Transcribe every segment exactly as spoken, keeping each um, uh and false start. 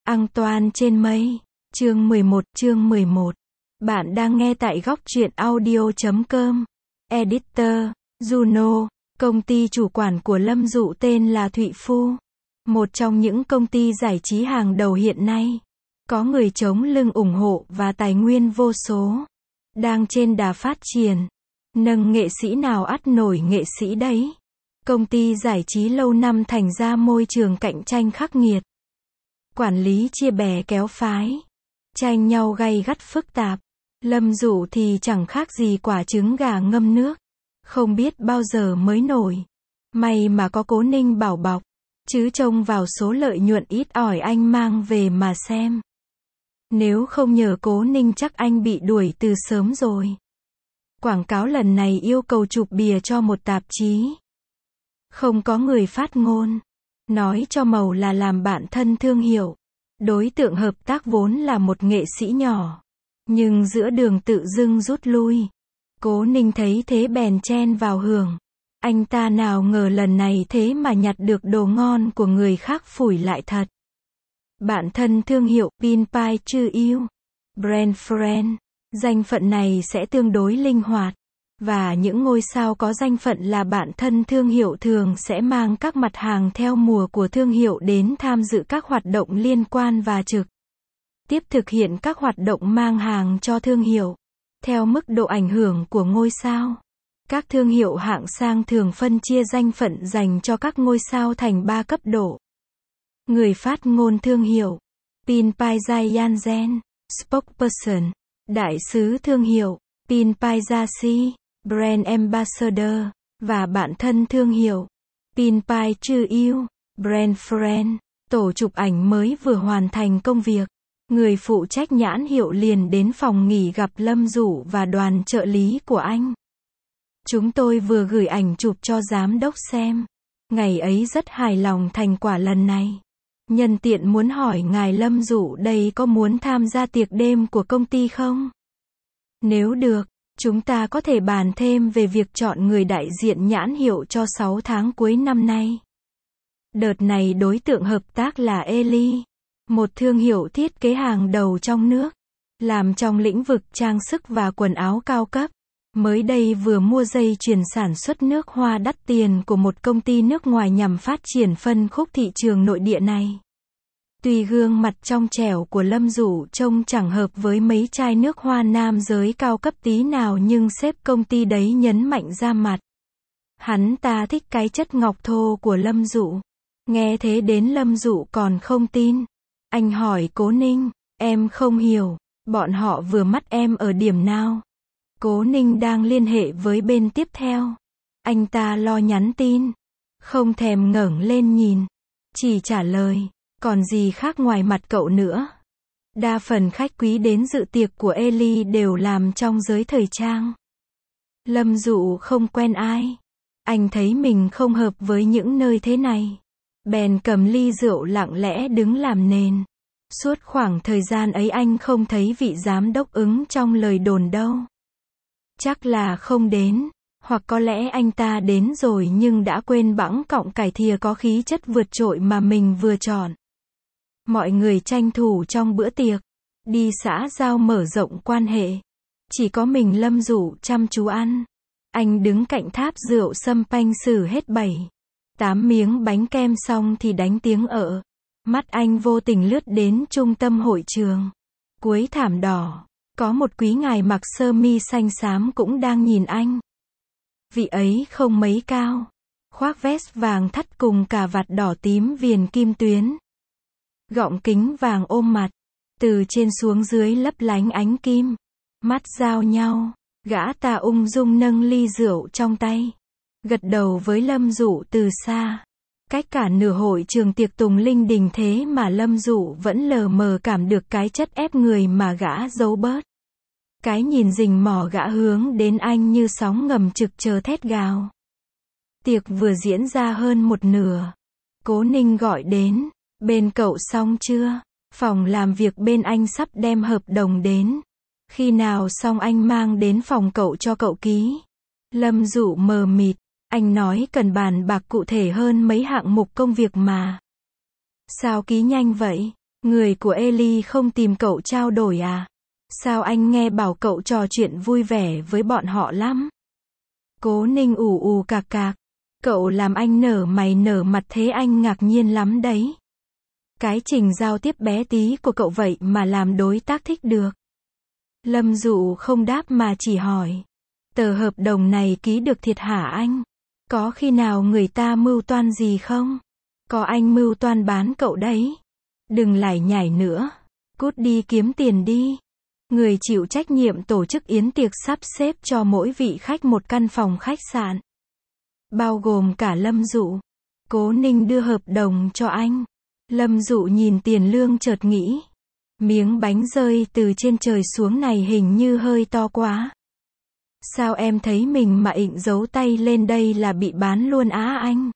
Antoine trên mây. Chương mười một, chương mười một. Bạn đang nghe tại góc truyện audio chấm com. Editor, Juno, công ty chủ quản của Lâm Dụ tên là Thụy Phu. Một trong những công ty giải trí hàng đầu hiện nay. Có người chống lưng ủng hộ và tài nguyên vô số. Đang trên đà phát triển. Nâng nghệ sĩ nào ắt nổi nghệ sĩ đấy. Công ty giải trí lâu năm thành ra môi trường cạnh tranh khắc nghiệt. Quản lý chia bè kéo phái. Tranh nhau gay gắt phức tạp. Lâm Dụ thì chẳng khác gì quả trứng gà ngâm nước. Không biết bao giờ mới nổi. May mà có Cố Ninh bảo bọc. Chứ trông vào số lợi nhuận ít ỏi anh mang về mà xem. Nếu không nhờ Cố Ninh chắc anh bị đuổi từ sớm rồi. Quảng cáo lần này yêu cầu chụp bìa cho một tạp chí. Không có người phát ngôn. Nói cho màu là làm bạn thân thương hiệu. Đối tượng hợp tác vốn là một nghệ sĩ nhỏ. Nhưng giữa đường tự dưng rút lui. Cố Ninh thấy thế bèn chen vào hưởng. Anh ta nào ngờ lần này thế mà nhặt được đồ ngon của người khác phủi lại thật. Bạn thân thương hiệu, Pin Pie Chư Yêu, Brand Friend. Danh phận này sẽ tương đối linh hoạt. Và những ngôi sao có danh phận là bạn thân thương hiệu thường sẽ mang các mặt hàng theo mùa của thương hiệu đến tham dự các hoạt động liên quan và trực tiếp thực hiện các hoạt động mang hàng cho thương hiệu. Theo mức độ ảnh hưởng của ngôi sao, các thương hiệu hạng sang thường phân chia danh phận dành cho các ngôi sao thành ba cấp độ. Người phát ngôn thương hiệu, Pin Pie Gianzen, Spokesperson, đại sứ thương hiệu, Pin Pie Jasi, Brand Ambassador, và bạn thân thương hiệu, Pin Pie Chư Yêu, Brand Friend. Tổ chụp ảnh mới vừa hoàn thành công việc. Người phụ trách nhãn hiệu liền đến phòng nghỉ gặp Lâm Dụ và đoàn trợ lý của anh. Chúng tôi vừa gửi ảnh chụp cho giám đốc xem. Ngày ấy rất hài lòng thành quả lần này. Nhân tiện muốn hỏi ngài Lâm Dụ đây có muốn tham gia tiệc đêm của công ty không? Nếu được, chúng ta có thể bàn thêm về việc chọn người đại diện nhãn hiệu cho sáu tháng cuối năm nay. Đợt này đối tượng hợp tác là Eli, một thương hiệu thiết kế hàng đầu trong nước, làm trong lĩnh vực trang sức và quần áo cao cấp. Mới đây vừa mua dây chuyền sản xuất nước hoa đắt tiền của một công ty nước ngoài nhằm phát triển phân khúc thị trường nội địa này. Tuy gương mặt trong trẻo của Lâm Dụ trông chẳng hợp với mấy chai nước hoa nam giới cao cấp tí nào nhưng sếp công ty đấy nhấn mạnh ra mặt. Hắn ta thích cái chất ngọc thô của Lâm Dụ. Nghe thế đến Lâm Dụ còn không tin. Anh hỏi Cố Ninh, em không hiểu, bọn họ vừa mắt em ở điểm nào? Cố Ninh đang liên hệ với bên tiếp theo. Anh ta lo nhắn tin. Không thèm ngẩng lên nhìn. Chỉ trả lời, còn gì khác ngoài mặt cậu nữa. Đa phần khách quý đến dự tiệc của Eli đều làm trong giới thời trang. Lâm Dụ không quen ai. Anh thấy mình không hợp với những nơi thế này. Bèn cầm ly rượu lặng lẽ đứng làm nền. Suốt khoảng thời gian ấy anh không thấy vị giám đốc ứng trong lời đồn đâu. Chắc là không đến, hoặc có lẽ anh ta đến rồi nhưng đã quên bẵng cọng cải thìa có khí chất vượt trội mà mình vừa chọn. Mọi người tranh thủ trong bữa tiệc, đi xã giao mở rộng quan hệ. Chỉ có mình Lâm Dụ chăm chú ăn. Anh đứng cạnh tháp rượu sâm panh xử hết bảy, tám miếng bánh kem xong thì đánh tiếng ợ. Mắt anh vô tình lướt đến trung tâm hội trường. Cuối thảm đỏ, có một quý ngài mặc sơ mi xanh xám cũng đang nhìn anh. Vị ấy không mấy cao, khoác vest vàng thắt cùng cà vạt đỏ tím viền kim tuyến. Gọng kính vàng ôm mặt, từ trên xuống dưới lấp lánh ánh kim. Mắt giao nhau, gã ta ung dung nâng ly rượu trong tay. Gật đầu với Lâm Dụ từ xa. Cách cả nửa hội trường tiệc tùng linh đình thế mà Lâm Dụ vẫn lờ mờ cảm được cái chất ép người mà gã giấu bớt. Cái nhìn rình mò gã hướng đến anh như sóng ngầm trực chờ thét gào. Tiệc vừa diễn ra hơn một nửa. Cố Ninh gọi đến, bên cậu xong chưa? Phòng làm việc bên anh sắp đem hợp đồng đến. Khi nào xong anh mang đến phòng cậu cho cậu ký. Lâm Dụ mờ mịt, anh nói cần bàn bạc cụ thể hơn mấy hạng mục công việc mà. Sao ký nhanh vậy? Người của Ellie không tìm cậu trao đổi à? Sao anh nghe bảo cậu trò chuyện vui vẻ với bọn họ lắm? Cố Ninh ù ù cạc cạc. Cậu làm anh nở mày nở mặt thế anh ngạc nhiên lắm đấy. Cái trình giao tiếp bé tí của cậu vậy mà làm đối tác thích được. Lâm Dụ không đáp mà chỉ hỏi. Tờ hợp đồng này ký được thiệt hả anh? Có khi nào người ta mưu toan gì không? Có anh mưu toan bán cậu đấy. Đừng lải nhải nữa. Cút đi kiếm tiền đi. Người chịu trách nhiệm tổ chức yến tiệc sắp xếp cho mỗi vị khách một căn phòng khách sạn. Bao gồm cả Lâm Dụ. Cố Ninh đưa hợp đồng cho anh. Lâm Dụ nhìn tiền lương chợt nghĩ. Miếng bánh rơi từ trên trời xuống này hình như hơi to quá. Sao em thấy mình mà ịnh dấu tay lên đây là bị bán luôn á anh?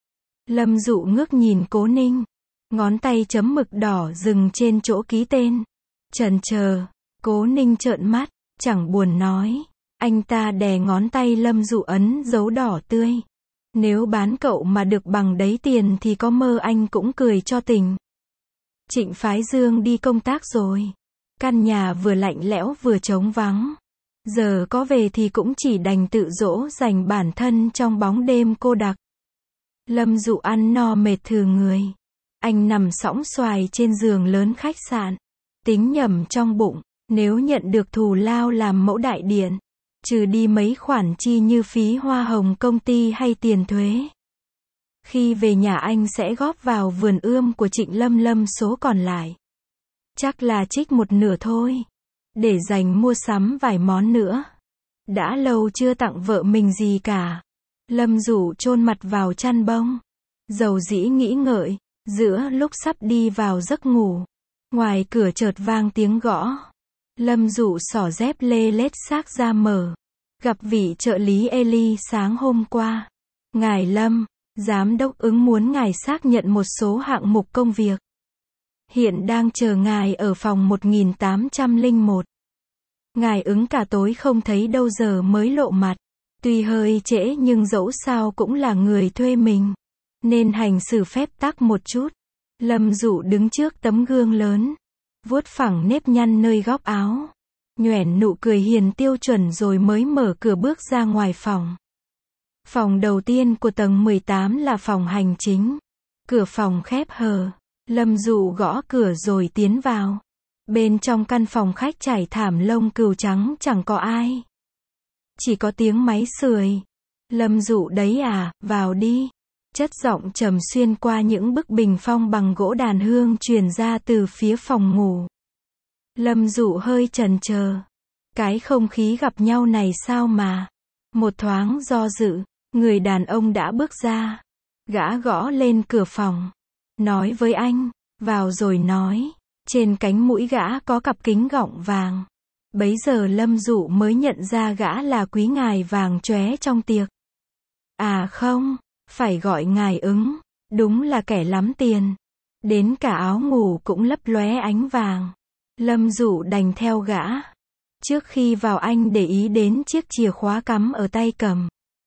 Lâm Dụ ngước nhìn Cố Ninh. Ngón tay chấm mực đỏ dừng trên chỗ ký tên. Chần chờ. Cố Ninh trợn mắt, chẳng buồn nói. Anh ta đè ngón tay Lâm Dụ ấn dấu đỏ tươi. Nếu bán cậu mà được bằng đấy tiền thì có mơ anh cũng cười cho tình. Trịnh Phái Dương đi công tác rồi. Căn nhà vừa lạnh lẽo vừa trống vắng. Giờ có về thì cũng chỉ đành tự dỗ dành bản thân trong bóng đêm cô đặc. Lâm Dụ ăn no mệt thừ người. Anh nằm sõng xoài trên giường lớn khách sạn. Tính nhẩm trong bụng, nếu nhận được thù lao làm mẫu đại điện, trừ đi mấy khoản chi như phí hoa hồng công ty hay tiền thuế. Khi về nhà anh sẽ góp vào vườn ươm của Trịnh Lâm Lâm số còn lại. Chắc là trích một nửa thôi. Để dành mua sắm vài món nữa. Đã lâu chưa tặng vợ mình gì cả. Lâm Dụ chôn mặt vào chăn bông. Dầu dĩ nghĩ ngợi. Giữa lúc sắp đi vào giấc ngủ. Ngoài cửa chợt vang tiếng gõ. Lâm Dụ xỏ dép lê lết xác ra mở. Gặp vị trợ lý Ellie sáng hôm qua. Ngài Lâm, giám đốc ứng muốn ngài xác nhận một số hạng mục công việc. Hiện đang chờ ngài ở phòng một nghìn tám trăm lẻ một. Ngài ứng cả tối không thấy đâu giờ mới lộ mặt. Tuy hơi trễ nhưng dẫu sao cũng là người thuê mình. Nên hành xử phép tắc một chút. Lâm Dụ đứng trước tấm gương lớn. Vuốt phẳng nếp nhăn nơi góc áo. Nhoẻn nụ cười hiền tiêu chuẩn rồi mới mở cửa bước ra ngoài phòng. Phòng đầu tiên của tầng mười tám là phòng hành chính. Cửa phòng khép hờ. Lâm Dụ gõ cửa rồi tiến vào. Bên trong căn phòng khách trải thảm lông cừu trắng chẳng có ai. Chỉ có tiếng máy sưởi. Lâm Dụ đấy à, vào đi. Chất giọng trầm xuyên qua những bức bình phong bằng gỗ đàn hương truyền ra từ phía phòng ngủ. Lâm Dụ hơi chần chờ. Cái không khí gặp nhau này sao mà. Một thoáng do dự, người đàn ông đã bước ra. Gã gõ lên cửa phòng. Nói với anh, vào rồi nói. Trên cánh mũi gã có cặp kính gọng vàng. Bấy giờ Lâm Dụ mới nhận ra gã là quý ngài vàng chóe trong tiệc. À không, phải gọi ngài ứng. Đúng là kẻ lắm tiền. Đến cả áo ngủ cũng lấp lóe ánh vàng. Lâm Dụ đành theo gã. Trước khi vào anh để ý đến chiếc chìa khóa cắm ở tay cầm.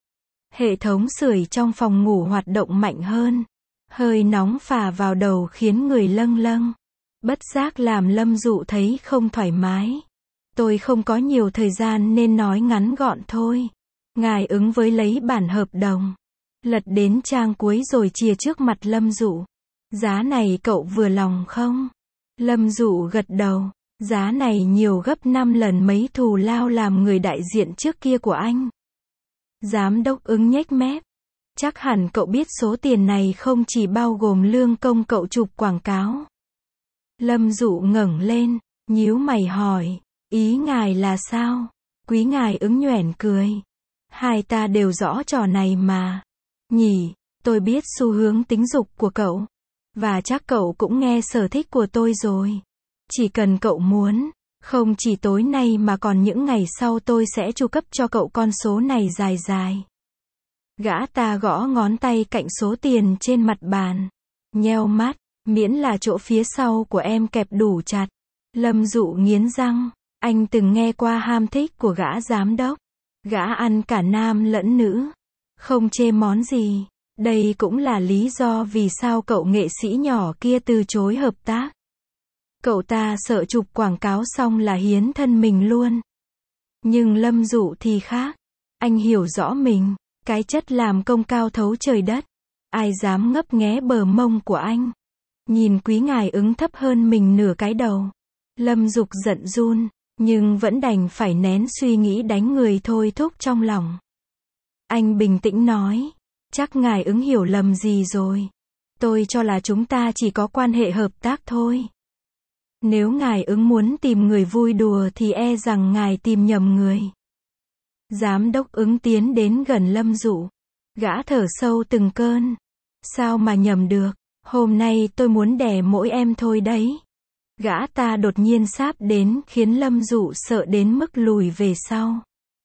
Hệ thống sưởi trong phòng ngủ hoạt động mạnh hơn. Hơi nóng phả vào đầu khiến người lâng lâng. Bất giác làm Lâm Dụ thấy không thoải mái. Tôi không có nhiều thời gian nên nói ngắn gọn thôi. Ngài ứng với lấy bản hợp đồng. Lật đến trang cuối rồi chìa trước mặt Lâm Dụ. Giá này cậu vừa lòng không? Lâm Dụ gật đầu. Giá này nhiều gấp năm lần mấy thù lao làm người đại diện trước kia của anh. Giám đốc ứng nhếch mép. Chắc hẳn cậu biết số tiền này không chỉ bao gồm lương công cậu chụp quảng cáo. Lâm Dụ ngẩng lên, nhíu mày hỏi, ý ngài là sao? Quý ngài ứng nhoẻn cười. Hai ta đều rõ trò này mà. Nhỉ, tôi biết xu hướng tính dục của cậu. Và chắc cậu cũng nghe sở thích của tôi rồi. Chỉ cần cậu muốn, không chỉ tối nay mà còn những ngày sau tôi sẽ chu cấp cho cậu con số này dài dài. Gã ta gõ ngón tay cạnh số tiền trên mặt bàn. Nheo mắt, miễn là chỗ phía sau của em kẹp đủ chặt. Lâm Dụ nghiến răng, anh từng nghe qua ham thích của gã giám đốc. Gã ăn cả nam lẫn nữ. Không chê món gì. Đây cũng là lý do vì sao cậu nghệ sĩ nhỏ kia từ chối hợp tác. Cậu ta sợ chụp quảng cáo xong là hiến thân mình luôn. Nhưng Lâm Dụ thì khác. Anh hiểu rõ mình, cái chất làm công cao thấu trời đất. Ai dám ngấp nghé bờ mông của anh. Nhìn Quý Ngài Ứng thấp hơn mình nửa cái đầu. Lâm Dục giận run, nhưng vẫn đành phải nén suy nghĩ đánh người thôi thúc trong lòng. Anh bình tĩnh nói, chắc Ngài Ứng hiểu lầm gì rồi. Tôi cho là chúng ta chỉ có quan hệ hợp tác thôi. Nếu Ngài Ứng muốn tìm người vui đùa thì e rằng Ngài tìm nhầm người. Giám đốc Ứng tiến đến gần Lâm Dụ. Gã thở sâu từng cơn. Sao mà nhầm được, hôm nay tôi muốn đẻ mỗi em thôi đấy. Gã ta đột nhiên sáp đến khiến Lâm Dụ sợ đến mức lùi về sau.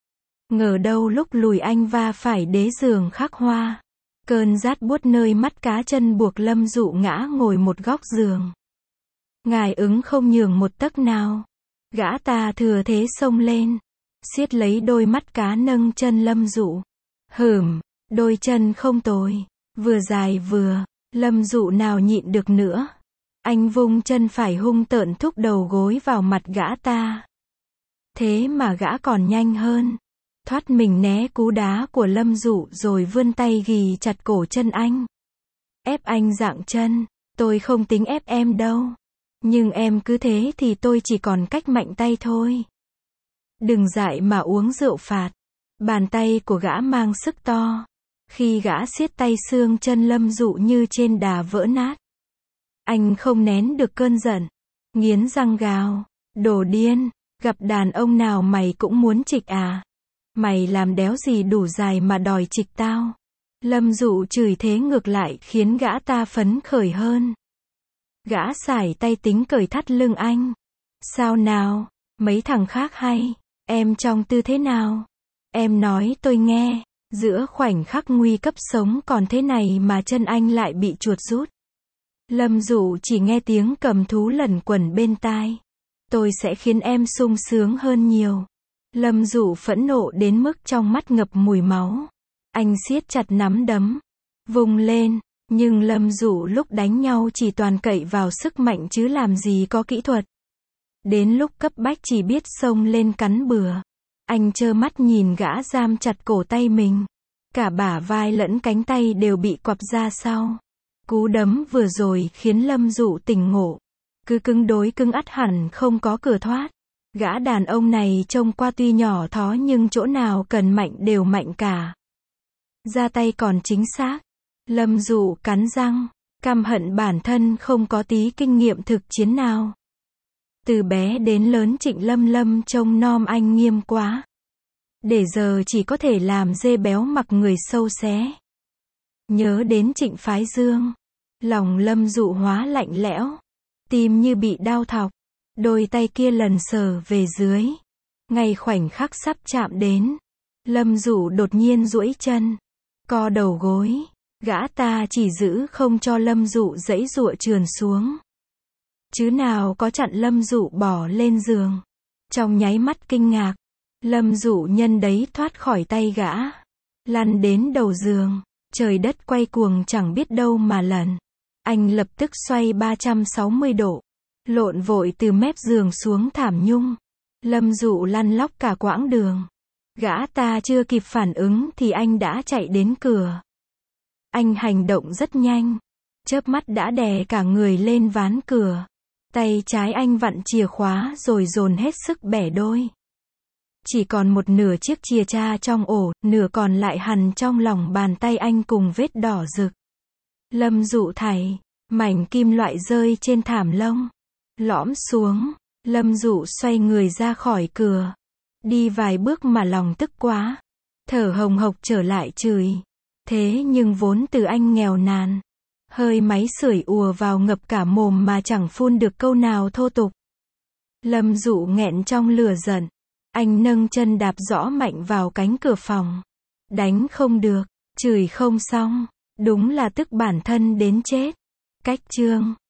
Ngờ đâu lúc lùi anh va phải đế giường khắc hoa. Cơn rát buốt nơi mắt cá chân buộc Lâm Dụ ngã ngồi một góc giường. Ngài Ứng không nhường một tấc nào. Gã ta thừa thế xông lên. Siết lấy đôi mắt cá nâng chân Lâm Dụ. Hửm, đôi chân không tồi. Vừa dài vừa, Lâm Dụ nào nhịn được nữa. Anh vung chân phải hung tợn thúc đầu gối vào mặt gã ta. Thế mà gã còn nhanh hơn. Thoát mình né cú đá của Lâm Dụ rồi vươn tay ghì chặt cổ chân anh. Ép anh dạng chân, tôi không tính ép em đâu. Nhưng em cứ thế thì tôi chỉ còn cách mạnh tay thôi. Đừng dại mà uống rượu phạt. Bàn tay của gã mang sức to. Khi gã siết tay xương chân Lâm Dụ như trên đà vỡ nát. Anh không nén được cơn giận. Nghiến răng gào. Đồ điên, gặp đàn ông nào mày cũng muốn trịch à? Mày làm đéo gì đủ dài mà đòi trịch tao. Lâm Dụ chửi thế ngược lại khiến gã ta phấn khởi hơn. Gã sải tay tính cởi thắt lưng anh. Sao nào, mấy thằng khác hay, em trong tư thế nào? Em nói tôi nghe. Giữa khoảnh khắc nguy cấp sống còn thế này mà chân anh lại bị chuột rút. Lâm Dụ chỉ nghe tiếng cầm thú lẩn quẩn bên tai. Tôi sẽ khiến em sung sướng hơn nhiều. Lâm Dụ phẫn nộ đến mức trong mắt ngập mùi máu. Anh siết chặt nắm đấm. Vùng lên. Nhưng Lâm Dụ lúc đánh nhau chỉ toàn cậy vào sức mạnh chứ làm gì có kỹ thuật. Đến lúc cấp bách chỉ biết xông lên cắn bừa. Anh trơ mắt nhìn gã giam chặt cổ tay mình. Cả bả vai lẫn cánh tay đều bị quặp ra sau. Cú đấm vừa rồi khiến Lâm Dụ tỉnh ngộ. Cứ cứng đối cứng ắt hẳn không có cửa thoát. Gã đàn ông này trông qua tuy nhỏ thó nhưng chỗ nào cần mạnh đều mạnh cả. Ra tay còn chính xác. Lâm Dụ cắn răng, căm hận bản thân không có tí kinh nghiệm thực chiến nào. Từ bé đến lớn Trịnh Lâm Lâm trông nom anh nghiêm quá. Để giờ chỉ có thể làm dê béo mặc người sâu xé. Nhớ đến Trịnh Phái Dương. Lòng Lâm Dụ hóa lạnh lẽo. Tim như bị đau thọc. Đôi tay kia lần sờ về dưới. Ngay khoảnh khắc sắp chạm đến. Lâm Dụ đột nhiên duỗi chân. Co đầu gối. Gã ta chỉ giữ không cho Lâm Dụ giãy giụa trườn xuống. Chứ nào có chặn Lâm Dụ bỏ lên giường. Trong nháy mắt kinh ngạc. Lâm Dụ nhân đấy thoát khỏi tay gã. Lăn đến đầu giường. Trời đất quay cuồng chẳng biết đâu mà lần. Anh lập tức xoay ba trăm sáu mươi độ. Lộn vội từ mép giường xuống thảm nhung. Lâm Dụ lăn lóc cả quãng đường. Gã ta chưa kịp phản ứng thì anh đã chạy đến cửa. Anh hành động rất nhanh. Chớp mắt đã đè cả người lên ván cửa. Tay trái anh vặn chìa khóa rồi dồn hết sức bẻ đôi. Chỉ còn một nửa chiếc chìa tra trong ổ, nửa còn lại hằn trong lòng bàn tay anh cùng vết đỏ rực. Lâm Dụ thảy, mảnh kim loại rơi trên thảm lông. Lõm xuống, Lâm Dụ xoay người ra khỏi cửa. Đi vài bước mà lòng tức quá. Thở hồng hộc trở lại chửi. Thế nhưng vốn từ anh nghèo nàn. Hơi máy sưởi ùa vào ngập cả mồm mà chẳng phun được câu nào thô tục. Lâm Dụ nghẹn trong lửa giận. Anh nâng chân đạp rõ mạnh vào cánh cửa phòng. Đánh không được, chửi không xong. Đúng là tức bản thân đến chết. Cách chương